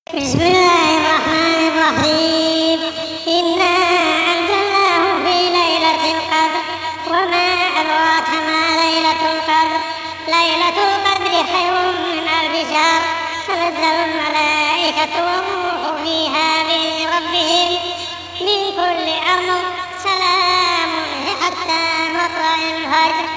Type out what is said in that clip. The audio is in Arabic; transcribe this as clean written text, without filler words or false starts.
بسم الله الرحمن الرحيم. إنا أنزلناه في ليلة القدر وما أدراك ما ليلة القدر. ليلة القدر خير من 1000 شهر. تنزل الملائكة والروح فيها بإذن ربهم من كل أمر. سلام حتى مطلع الفجر.